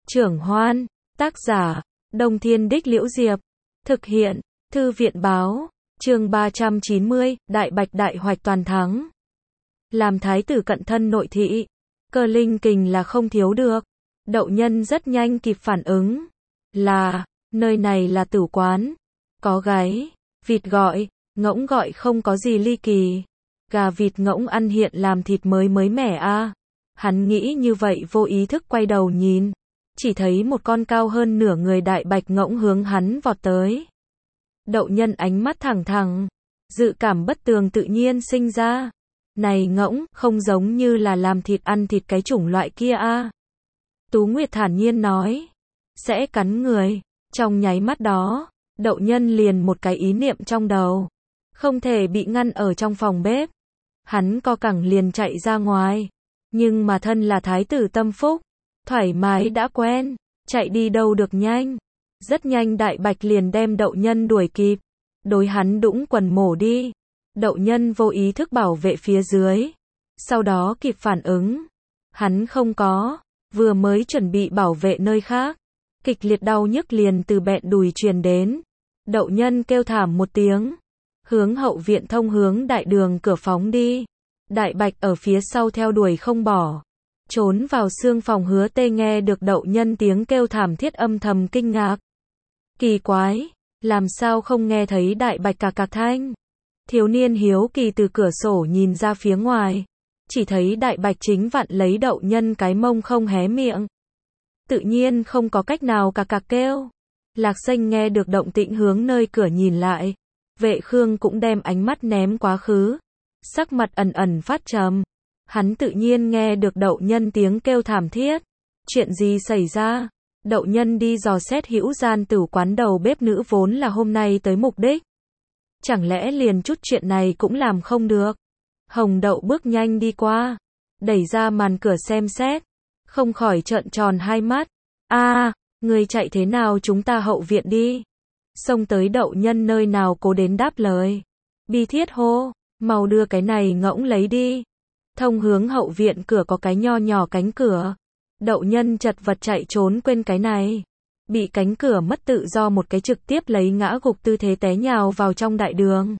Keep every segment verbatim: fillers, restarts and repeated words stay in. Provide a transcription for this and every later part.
Trưởng Hoan, tác giả, Đông Thiên Đích Liễu Diệp, thực hiện, Thư viện Báo, chương ba trăm chín mươi, Đại Bạch đại hoạch toàn thắng. Làm thái tử cận thân nội thị, cơ linh kình là không thiếu được. Đậu Nhân rất nhanh kịp phản ứng, là, nơi này là tử quán, có gáy, vịt gọi, ngỗng gọi không có gì ly kỳ. Gà vịt ngỗng ăn hiện làm thịt mới mới mẻ a. À. Hắn nghĩ như vậy vô ý thức quay đầu nhìn, chỉ thấy một con cao hơn nửa người đại bạch ngỗng hướng hắn vọt tới. Đậu Nhân ánh mắt thẳng thẳng, dự cảm bất tường tự nhiên sinh ra. Này ngỗng, không giống như là làm thịt ăn thịt cái chủng loại kia a. À. Tú Nguyệt thản nhiên nói, sẽ cắn người. Trong nháy mắt đó, Đậu Nhân liền một cái ý niệm trong đầu, không thể bị ngăn ở trong phòng bếp. Hắn co cẳng liền chạy ra ngoài, nhưng mà thân là thái tử tâm phúc, thoải mái đã quen, chạy đi đâu được nhanh. Rất nhanh đại bạch liền đem Đậu Nhân đuổi kịp, đối hắn đũng quần mổ đi. Đậu Nhân vô ý thức bảo vệ phía dưới, sau đó kịp phản ứng, hắn không có, vừa mới chuẩn bị bảo vệ nơi khác, kịch liệt đau nhức liền từ bẹn đùi truyền đến. Đậu Nhân kêu thảm một tiếng, hướng hậu viện thông hướng đại đường cửa phóng đi. Đại bạch ở phía sau theo đuổi không bỏ, trốn vào xương phòng Hứa Tê nghe được Đậu Nhân tiếng kêu thảm thiết âm thầm kinh ngạc. Kỳ quái, làm sao không nghe thấy đại bạch cà cạc thanh? Thiếu niên hiếu kỳ từ cửa sổ nhìn ra phía ngoài, chỉ thấy đại bạch chính vặn lấy Đậu Nhân cái mông không hé miệng. Tự nhiên không có cách nào cà cạc kêu. Lạc Xanh nghe được động tĩnh hướng nơi cửa nhìn lại. Vệ Khương cũng đem ánh mắt ném quá khứ, sắc mặt ẩn ẩn phát trầm. Hắn tự nhiên nghe được Đậu Nhân tiếng kêu thảm thiết. Chuyện gì xảy ra? Đậu Nhân đi dò xét Hữu Gian Tử quán đầu bếp nữ vốn là hôm nay tới mục đích. Chẳng lẽ liền chút chuyện này cũng làm không được? Hồng Đậu bước nhanh đi qua, đẩy ra màn cửa xem xét, không khỏi trợn tròn hai mắt. A, à, người chạy thế nào, chúng ta hậu viện đi. Xông tới Đậu Nhân nơi nào cố đến đáp lời. Bi thiết hô, mau đưa cái này ngỗng lấy đi. Thông hướng hậu viện cửa có cái nho nhỏ cánh cửa. Đậu Nhân chật vật chạy trốn quên cái này, bị cánh cửa mất tự do một cái trực tiếp lấy ngã gục tư thế té nhào vào trong đại đường.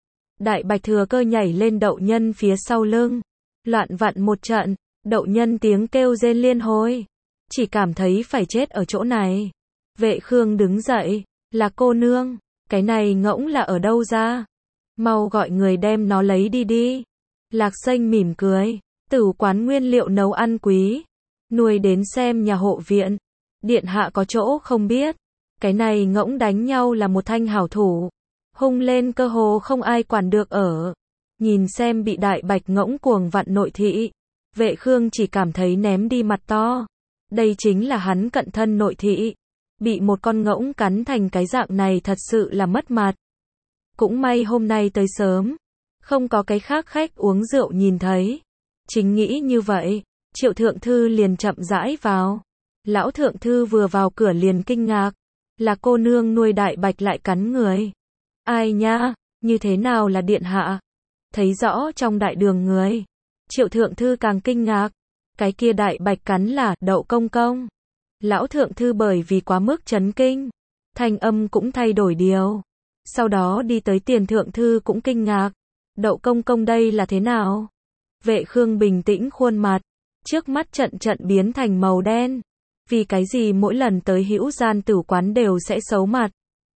Đại bạch thừa cơ nhảy lên Đậu Nhân phía sau lưng, loạn vặn một trận. Đậu Nhân tiếng kêu rên liên hồi, chỉ cảm thấy phải chết ở chỗ này. Vệ Khương đứng dậy, là cô nương, cái này ngỗng là ở đâu ra? Mau gọi người đem nó lấy đi đi. Lạc Xanh mỉm cười, Tử quán nguyên liệu nấu ăn quý, nuôi đến xem nhà hộ viện. Điện hạ có chỗ không biết, cái này ngỗng đánh nhau là một thanh hảo thủ, hung lên cơ hồ không ai quản được ở. Nhìn xem bị đại bạch ngỗng cuồng vặn nội thị, Vệ Khương chỉ cảm thấy ném đi mặt to. Đây chính là hắn cận thân nội thị, bị một con ngỗng cắn thành cái dạng này thật sự là mất mặt. Cũng may hôm nay tới sớm, không có cái khác khách uống rượu nhìn thấy. Chính nghĩ như vậy, Triệu Thượng Thư liền chậm rãi vào. Lão Thượng Thư vừa vào cửa liền kinh ngạc, là cô nương nuôi đại bạch lại cắn người. Ai nha, như thế nào là điện hạ? Thấy rõ trong đại đường người, Triệu Thượng Thư càng kinh ngạc, cái kia đại bạch cắn là Đậu công công. Lão Thượng Thư bởi vì quá mức chấn kinh, thanh âm cũng thay đổi điều. Sau đó đi tới Tiền Thượng Thư cũng kinh ngạc, Đậu công công đây là thế nào? Vệ Khương bình tĩnh khuôn mặt, trước mắt trận trận biến thành màu đen. Vì cái gì mỗi lần tới Hữu Gian Tử quán đều sẽ xấu mặt?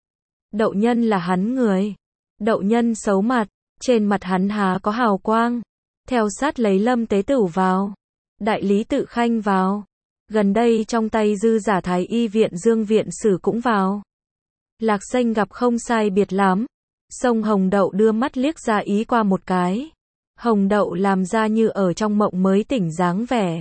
Đậu Nhân là hắn người. Đậu Nhân xấu mặt, trên mặt hắn há có hào quang. Theo sát lấy Lâm Tế Tửu vào, đại lý Tự Khanh vào, gần đây trong tay dư giả thái y viện Dương viện sử cũng vào. Lạc Xanh gặp không sai biệt lắm, sông Hồng Đậu đưa mắt liếc ra ý qua một cái. Hồng Đậu làm ra như ở trong mộng mới tỉnh dáng vẻ,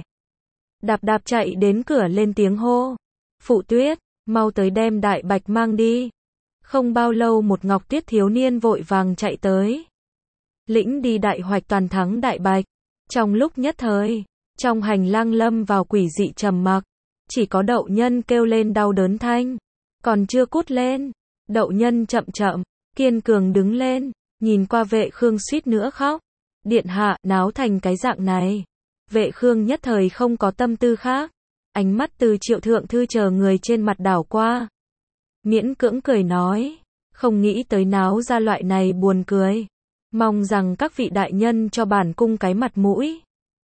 đạp đạp chạy đến cửa lên tiếng hô, Phụ Tuyết, mau tới đem đại bạch mang đi. Không bao lâu một Ngọc Tuyết thiếu niên vội vàng chạy tới, lĩnh đi đại hoạch toàn thắng đại bạch. Trong lúc nhất thời, trong hành lang lâm vào quỷ dị trầm mặc, chỉ có Đậu Nhân kêu lên đau đớn thanh, còn chưa cút lên. Đậu Nhân chậm chậm, kiên cường đứng lên, nhìn qua Vệ Khương suýt nữa khóc. Điện hạ, náo thành cái dạng này. Vệ Khương nhất thời không có tâm tư khác, ánh mắt từ Triệu thượng thư chờ người trên mặt đảo qua. Miễn cưỡng cười nói, không nghĩ tới náo ra loại này buồn cười. Mong rằng các vị đại nhân cho bản cung cái mặt mũi.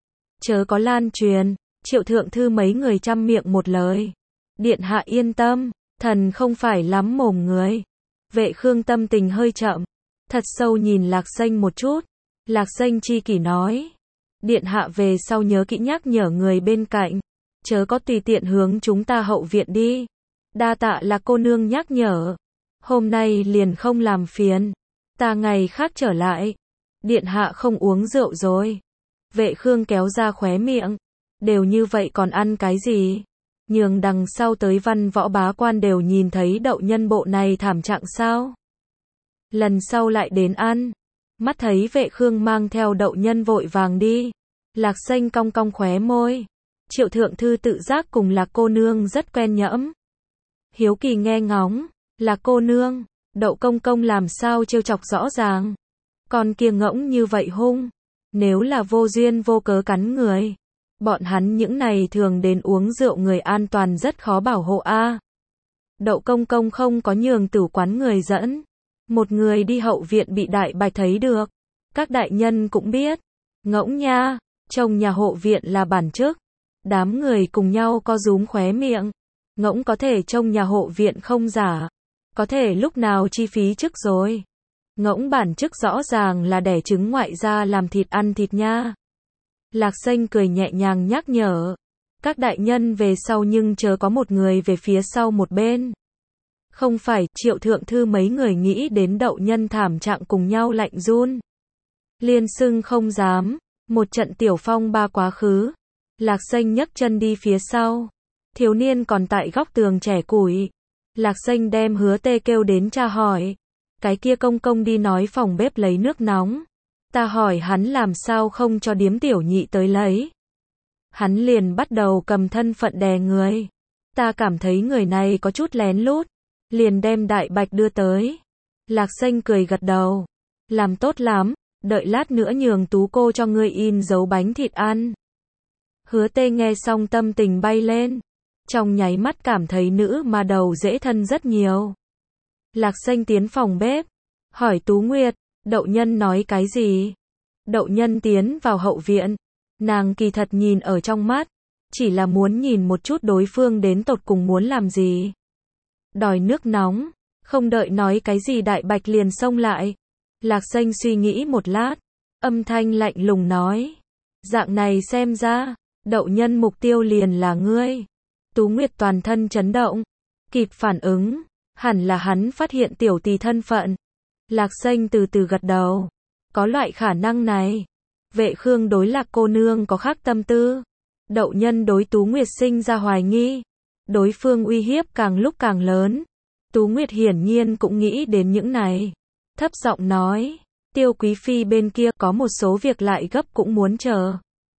Chớ có lan truyền, Triệu thượng thư mấy người trăm miệng một lời. Điện hạ yên tâm, thần không phải lắm mồm người. Vệ Khương tâm tình hơi chậm, thật sâu nhìn Lạc Sanh một chút. Lạc Sanh chi kỷ nói, điện hạ về sau nhớ kỹ nhắc nhở người bên cạnh, chớ có tùy tiện hướng chúng ta hậu viện đi. Đa tạ là cô nương nhắc nhở, hôm nay liền không làm phiền, ta ngày khác trở lại. Điện hạ không uống rượu rồi. Vệ Khương kéo ra khóe miệng, đều như vậy còn ăn cái gì? Nhường đằng sau tới văn võ bá quan đều nhìn thấy đậu nhân bộ này thảm trạng sao? Lần sau lại đến ăn. Mắt thấy Vệ Khương mang theo đậu nhân vội vàng đi. Lạc Sanh cong cong khóe môi. Triệu thượng thư tự giác cùng Lạc cô nương rất quen nhẫm. Hiếu kỳ nghe ngóng, Lạc cô nương, đậu công công làm sao trêu chọc rõ ràng. Con kia ngỗng như vậy hung, nếu là vô duyên vô cớ cắn người, bọn hắn những này thường đến uống rượu người an toàn rất khó bảo hộ a. À. Đậu công công không có nhường tử quán người dẫn, một người đi hậu viện bị đại bạch thấy được, các đại nhân cũng biết, ngỗng nha, trông nhà hộ viện là bản chức, đám người cùng nhau co rúm khóe miệng, ngỗng có thể trông nhà hộ viện không giả, có thể lúc nào chi phí chức rồi. Ngỗng bản chức rõ ràng là đẻ trứng ngoại ra làm thịt ăn thịt nha. Lạc Sanh cười nhẹ nhàng nhắc nhở. Các đại nhân về sau nhưng chớ có một người về phía sau một bên. Không phải, Triệu thượng thư mấy người nghĩ đến đậu nhân thảm trạng cùng nhau lạnh run. Liên xưng không dám, một trận tiểu phong ba quá khứ. Lạc Sanh nhấc chân đi phía sau. Thiếu niên còn tại góc tường trẻ củi. Lạc Sanh đem Hứa Tê kêu đến tra hỏi. Cái kia công công đi nói phòng bếp lấy nước nóng. Ta hỏi hắn làm sao không cho điếm tiểu nhị tới lấy. Hắn liền bắt đầu cầm thân phận đè người. Ta cảm thấy người này có chút lén lút. Liền đem đại bạch đưa tới. Lạc Sanh cười gật đầu. Làm tốt lắm, đợi lát nữa nhường tú cô cho ngươi in dấu bánh thịt ăn. Hứa Tê nghe xong tâm tình bay lên. Trong nháy mắt cảm thấy nữ mà đầu dễ thân rất nhiều. Lạc Sanh tiến phòng bếp, hỏi Tú Nguyệt, đậu nhân nói cái gì? Đậu nhân tiến vào hậu viện, nàng kỳ thật nhìn ở trong mắt, chỉ là muốn nhìn một chút đối phương đến tột cùng muốn làm gì. Đòi nước nóng, không đợi nói cái gì đại bạch liền xông lại. Lạc Sanh suy nghĩ một lát, âm thanh lạnh lùng nói, dạng này xem ra, đậu nhân mục tiêu liền là ngươi. Tú Nguyệt toàn thân chấn động, kịp phản ứng. Hẳn là hắn phát hiện tiểu tỳ thân phận. Lạc Sanh từ từ gật đầu. Có loại khả năng này. Vệ Khương đối Lạc cô nương có khác tâm tư. Đậu nhân đối Tú Nguyệt sinh ra hoài nghi. Đối phương uy hiếp càng lúc càng lớn. Tú Nguyệt hiển nhiên cũng nghĩ đến những này. Thấp giọng nói. Tiêu Quý Phi bên kia có một số việc lại gấp cũng muốn chờ.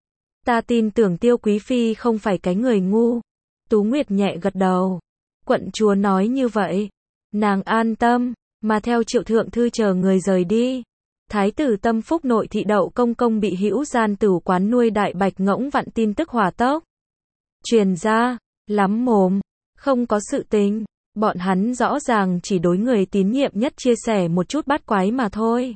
Ta tin tưởng Tiêu Quý Phi không phải cái người ngu. Tú Nguyệt nhẹ gật đầu. Quận chúa nói như vậy, nàng an tâm, mà theo Triệu thượng thư chờ người rời đi. Thái tử Tâm Phúc nội thị đậu công công bị hữu gian tử quán nuôi đại bạch ngỗng vặn tin tức hỏa tốc. Truyền ra, lắm mồm, không có sự tình, bọn hắn rõ ràng chỉ đối người tín nhiệm nhất chia sẻ một chút bát quái mà thôi.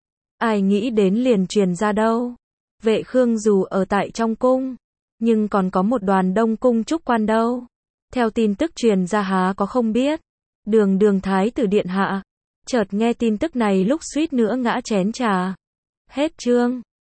Ai nghĩ đến liền truyền ra đâu. Vệ Khương dù ở tại trong cung, nhưng còn có một đoàn đông cung trúc quan đâu. Theo tin tức truyền ra há có không biết. Đường đường thái tử điện hạ. Chợt nghe tin tức này lúc suýt nữa ngã chén trà. Hết chương.